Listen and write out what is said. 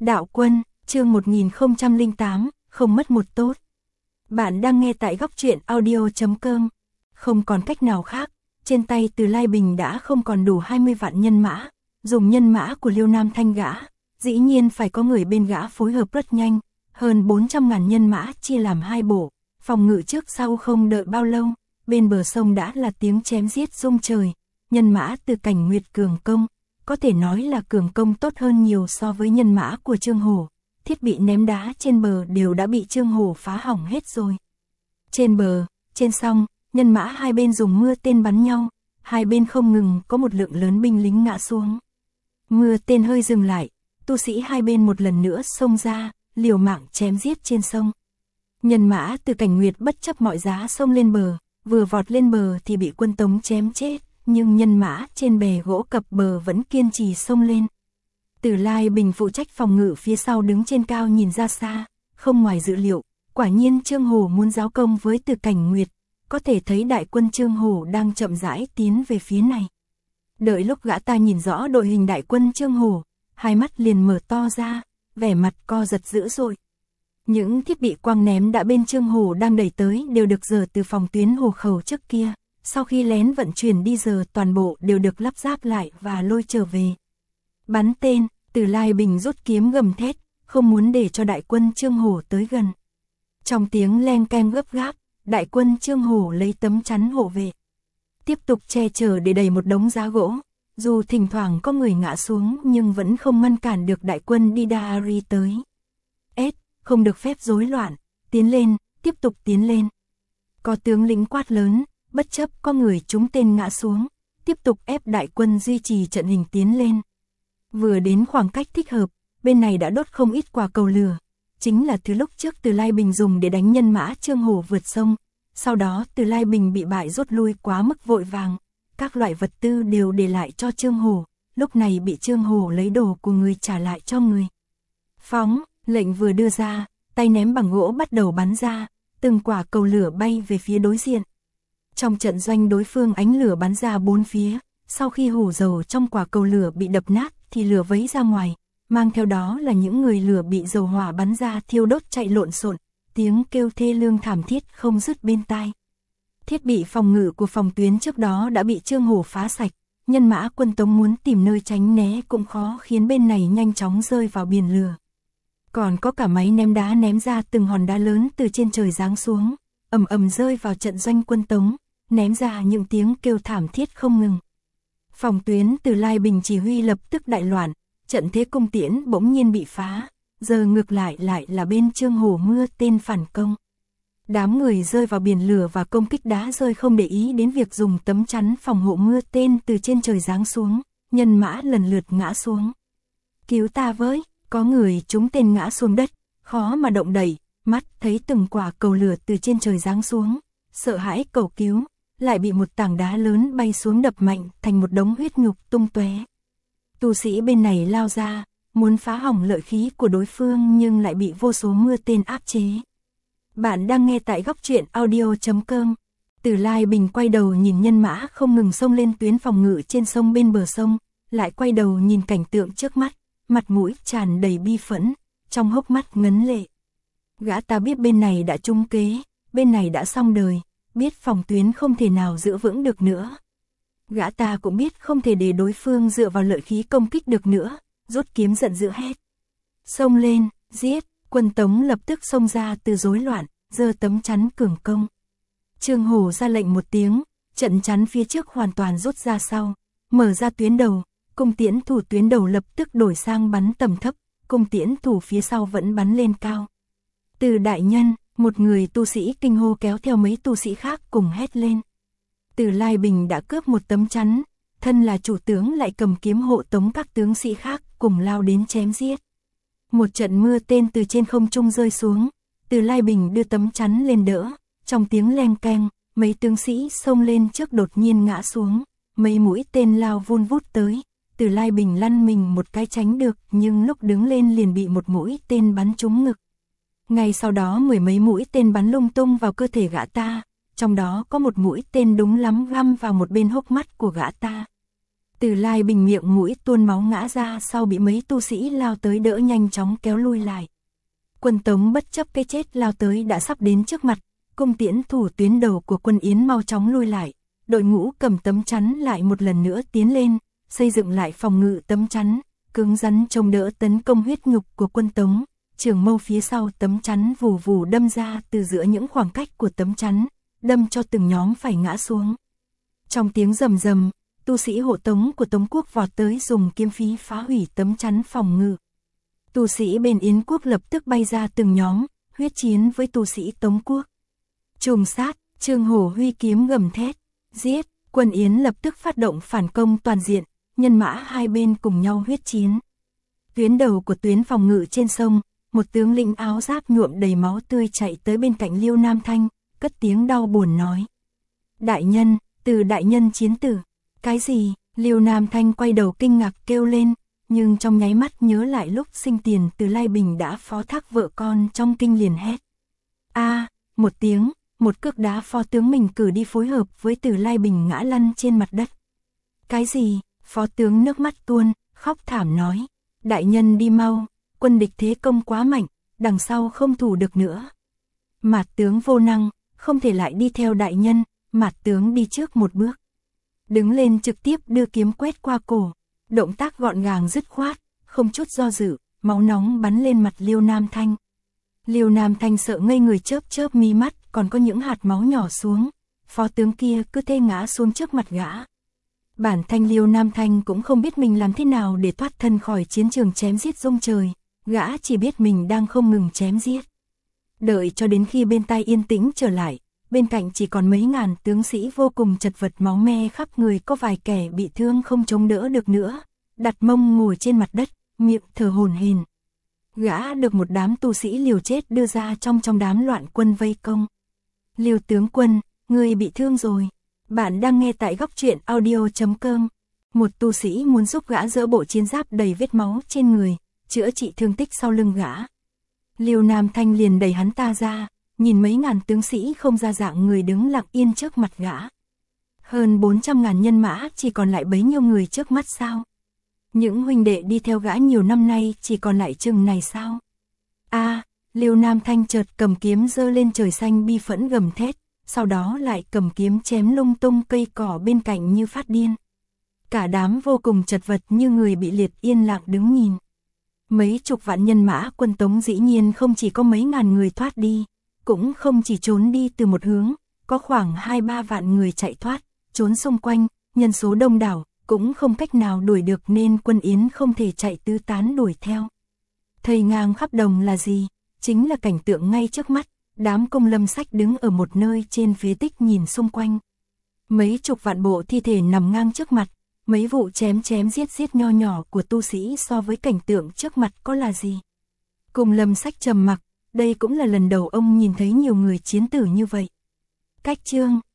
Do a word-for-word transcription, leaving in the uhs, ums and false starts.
Đạo Quân, chương một nghìn không trăm lẻ tám, không mất một tốt. Bạn đang nghe tại góc truyện audio chấm com. Không còn cách nào khác, trên tay Từ Lai Bình đã không còn đủ hai mươi vạn nhân mã, dùng nhân mã của Liêu Nam Thanh gã, dĩ nhiên phải có người bên gã phối hợp rất nhanh, hơn bốn trăm ngàn nhân mã chia làm hai bộ, phòng ngự trước sau không đợi bao lâu, bên bờ sông đã là tiếng chém giết rung trời, nhân mã từ Cảnh Nguyệt cường công. Có thể nói là cường công tốt hơn nhiều so với nhân mã của Trương Hổ, thiết bị ném đá trên bờ đều đã bị Trương Hổ phá hỏng hết rồi. Trên bờ, trên sông, nhân mã hai bên dùng mưa tên bắn nhau, hai bên không ngừng có một lượng lớn binh lính ngã xuống. Mưa tên hơi dừng lại, tu sĩ hai bên một lần nữa xông ra, liều mạng chém giết trên sông. Nhân mã từ Cảnh Nguyệt bất chấp mọi giá xông lên bờ, vừa vọt lên bờ thì bị quân Tống chém chết. Nhưng nhân mã trên bè gỗ cập bờ vẫn kiên trì xông lên. Từ Lai Bình phụ trách phòng ngự phía sau đứng trên cao nhìn ra xa, không ngoài dự liệu, quả nhiên Trương Hổ muốn giáo công với Từ Cảnh Nguyệt, có thể thấy đại quân Trương Hổ đang chậm rãi tiến về phía này. Đợi lúc gã ta nhìn rõ đội hình đại quân Trương Hổ, hai mắt liền mở to ra, vẻ mặt co giật dữ dội. Những thiết bị quang ném đã bên Trương Hổ đang đẩy tới đều được dỡ từ phòng tuyến hồ khẩu trước kia. Sau khi lén vận chuyển đi giờ toàn bộ đều được lắp ráp lại và lôi trở về. Bắn tên, Từ Lai Bình rút kiếm gầm thét, không muốn để cho đại quân Trương Hổ tới gần. Trong tiếng len keng gấp gáp, đại quân Trương Hổ lấy tấm chắn hộ vệ. Tiếp tục che chở để đẩy một đống giá gỗ, dù thỉnh thoảng có người ngã xuống nhưng vẫn không ngăn cản được đại quân Didari tới. Ết, không được phép rối loạn, tiến lên, tiếp tục tiến lên. Có tướng lĩnh quát lớn. Bất chấp có người trúng tên ngã xuống, tiếp tục ép đại quân duy trì trận hình tiến lên. Vừa đến khoảng cách thích hợp, bên này đã đốt không ít quả cầu lửa, chính là thứ lúc trước Từ Lai Bình dùng để đánh nhân mã Trương Hổ vượt sông. Sau đó Từ Lai Bình bị bại rút lui quá mức vội vàng, các loại vật tư đều để lại cho Trương Hổ, lúc này bị Trương Hổ lấy đồ của người trả lại cho người. Phóng, lệnh vừa đưa ra, tay ném bằng gỗ bắt đầu bắn ra, từng quả cầu lửa bay về phía đối diện. Trong trận doanh đối phương ánh lửa bắn ra bốn phía, sau khi hủ dầu trong quả cầu lửa bị đập nát thì lửa vấy ra ngoài, mang theo đó là những người lửa bị dầu hỏa bắn ra thiêu đốt chạy lộn xộn, tiếng kêu thê lương thảm thiết không dứt bên tai. Thiết bị phòng ngự của phòng tuyến trước đó đã bị Trương Hổ phá sạch, nhân mã quân Tống muốn tìm nơi tránh né cũng khó, khiến bên này nhanh chóng rơi vào biển lửa. Còn có cả máy ném đá ném ra từng hòn đá lớn từ trên trời giáng xuống, ầm ầm rơi vào trận doanh quân Tống, ném ra những tiếng kêu thảm thiết không ngừng. Phòng tuyến Từ Lai Bình chỉ huy lập tức đại loạn, trận thế cung tiễn bỗng nhiên bị phá, giờ ngược lại lại là bên Trương Hổ mưa tên phản công. Đám người rơi vào biển lửa và công kích đá rơi không để ý đến việc dùng tấm chắn phòng hộ mưa tên từ trên trời giáng xuống, nhân mã lần lượt ngã xuống. Cứu ta với, có người trúng tên ngã xuống đất, khó mà động đậy, mắt thấy từng quả cầu lửa từ trên trời giáng xuống, sợ hãi cầu cứu, lại bị một tảng đá lớn bay xuống đập mạnh thành một đống huyết nhục tung tóe. Tu sĩ bên này lao ra, muốn phá hỏng lợi khí của đối phương nhưng lại bị vô số mưa tên áp chế. Bạn đang nghe tại góc truyện audio chấm com. Từ Lai Bình quay đầu nhìn nhân mã không ngừng xông lên tuyến phòng ngự trên sông bên bờ sông, lại quay đầu nhìn cảnh tượng trước mắt, mặt mũi tràn đầy bi phẫn, trong hốc mắt ngấn lệ. Gã ta biết bên này đã trúng kế, bên này đã xong đời, biết phòng tuyến không thể nào giữ vững được nữa. Gã ta cũng biết không thể để đối phương dựa vào lợi khí công kích được nữa, rút kiếm giận dữ hét. Xông lên, giết, quân Tống lập tức xông ra từ rối loạn, giơ tấm chắn cường công. Trương Hổ ra lệnh một tiếng, trận chắn phía trước hoàn toàn rút ra sau, mở ra tuyến đầu, cung tiễn thủ tuyến đầu lập tức đổi sang bắn tầm thấp, cung tiễn thủ phía sau vẫn bắn lên cao. Từ đại nhân, một người tu sĩ kinh hô kéo theo mấy tu sĩ khác cùng hét lên. Từ Lai Bình đã cướp một tấm chắn, thân là chủ tướng lại cầm kiếm hộ tống các tướng sĩ khác cùng lao đến chém giết. Một trận mưa tên từ trên không trung rơi xuống, Từ Lai Bình đưa tấm chắn lên đỡ, trong tiếng leng keng, mấy tướng sĩ xông lên trước đột nhiên ngã xuống, mấy mũi tên lao vun vút tới, Từ Lai Bình lăn mình một cái tránh được nhưng lúc đứng lên liền bị một mũi tên bắn trúng ngực. Ngay sau đó mười mấy mũi tên bắn lung tung vào cơ thể gã ta, trong đó có một mũi tên đúng lắm găm vào một bên hốc mắt của gã ta. Từ Lai Bình miệng mũi tuôn máu ngã ra sau bị mấy tu sĩ lao tới đỡ nhanh chóng kéo lui lại. Quân Tống bất chấp cái chết lao tới đã sắp đến trước mặt, cung tiễn thủ tuyến đầu của quân Yến mau chóng lui lại, đội ngũ cầm tấm chắn lại một lần nữa tiến lên, xây dựng lại phòng ngự tấm chắn, cứng rắn chống đỡ tấn công huyết nhục của quân Tống. Trường mâu phía sau tấm chắn vù vù đâm ra từ giữa những khoảng cách của tấm chắn, đâm cho từng nhóm phải ngã xuống. Trong tiếng rầm rầm, tu sĩ hộ tống của Tống quốc vọt tới dùng kiếm phí phá hủy tấm chắn phòng ngự. Tu sĩ bên Yến quốc lập tức bay ra từng nhóm, huyết chiến với tu sĩ Tống quốc. Trùng sát, Trương Hổ huy kiếm gầm thét, giết, quân Yến lập tức phát động phản công toàn diện, nhân mã hai bên cùng nhau huyết chiến. Tuyến đầu của tuyến phòng ngự trên sông, một tướng lĩnh áo giáp nhuộm đầy máu tươi chạy tới bên cạnh Liêu Nam Thanh, cất tiếng đau buồn nói. Đại nhân, Từ đại nhân chiến tử. Cái gì? Liêu Nam Thanh quay đầu kinh ngạc kêu lên, nhưng trong nháy mắt nhớ lại lúc sinh tiền Từ Lai Bình đã phó thác vợ con trong kinh liền hét. A, một tiếng, một cước đá phó tướng mình cử đi phối hợp với Từ Lai Bình ngã lăn trên mặt đất. Cái gì? Phó tướng nước mắt tuôn, khóc thảm nói. Đại nhân đi mau, quân địch thế công quá mạnh, đằng sau không thủ được nữa. Mạt tướng vô năng, không thể lại đi theo đại nhân, Mạt tướng đi trước một bước. Đứng lên trực tiếp đưa kiếm quét qua cổ, động tác gọn gàng dứt khoát, không chút do dự, máu nóng bắn lên mặt Liêu Nam Thanh. Liêu Nam Thanh sợ ngây người chớp chớp mi mắt, còn có những hạt máu nhỏ xuống, phó tướng kia cứ thế ngã xuống trước mặt gã. Bản thân Liêu Nam Thanh cũng không biết mình làm thế nào để thoát thân khỏi chiến trường chém giết rung trời, gã chỉ biết mình đang không ngừng chém giết. Đợi cho đến khi bên tai yên tĩnh trở lại, bên cạnh chỉ còn mấy ngàn tướng sĩ vô cùng chật vật máu me khắp người, có vài kẻ bị thương không chống đỡ được nữa, đặt mông ngồi trên mặt đất, miệng thở hổn hển. Gã được một đám tu sĩ liều chết đưa ra trong trong đám loạn quân vây công. Liêu tướng quân, người bị thương rồi. Bạn đang nghe tại góc truyện audio chấm com. Một tu sĩ muốn giúp gã dỡ bộ chiến giáp đầy vết máu trên người, chữa trị thương tích sau lưng gã. Liêu Nam Thanh liền đẩy hắn ta ra, nhìn mấy ngàn tướng sĩ không ra dạng người đứng lặng yên trước mặt gã. Hơn bốn trăm ngàn nhân mã chỉ còn lại bấy nhiêu người trước mắt sao? Những huynh đệ đi theo gã nhiều năm nay chỉ còn lại chừng này sao? A, à, Liêu Nam Thanh chợt cầm kiếm giơ lên trời xanh bi phẫn gầm thét, sau đó lại cầm kiếm chém lung tung cây cỏ bên cạnh như phát điên. Cả đám vô cùng chật vật như người bị liệt yên lặng đứng nhìn. Mấy chục vạn nhân mã quân Tống dĩ nhiên không chỉ có mấy ngàn người thoát đi, cũng không chỉ trốn đi từ một hướng, có khoảng hai ba vạn người chạy thoát, trốn xung quanh, nhân số đông đảo, cũng không cách nào đuổi được nên quân Yến không thể chạy tứ tán đuổi theo. Thây ngang khắp đồng là gì? Chính là cảnh tượng ngay trước mắt, đám công lâm sách đứng ở một nơi trên phế tích nhìn xung quanh. Mấy chục vạn bộ thi thể nằm ngang trước mặt, mấy vụ chém chém giết giết nho nhỏ của tu sĩ so với cảnh tượng trước mặt có là gì? Cùng lâm sách trầm mặc, đây cũng là lần đầu ông nhìn thấy nhiều người chiến tử như vậy. Cách chương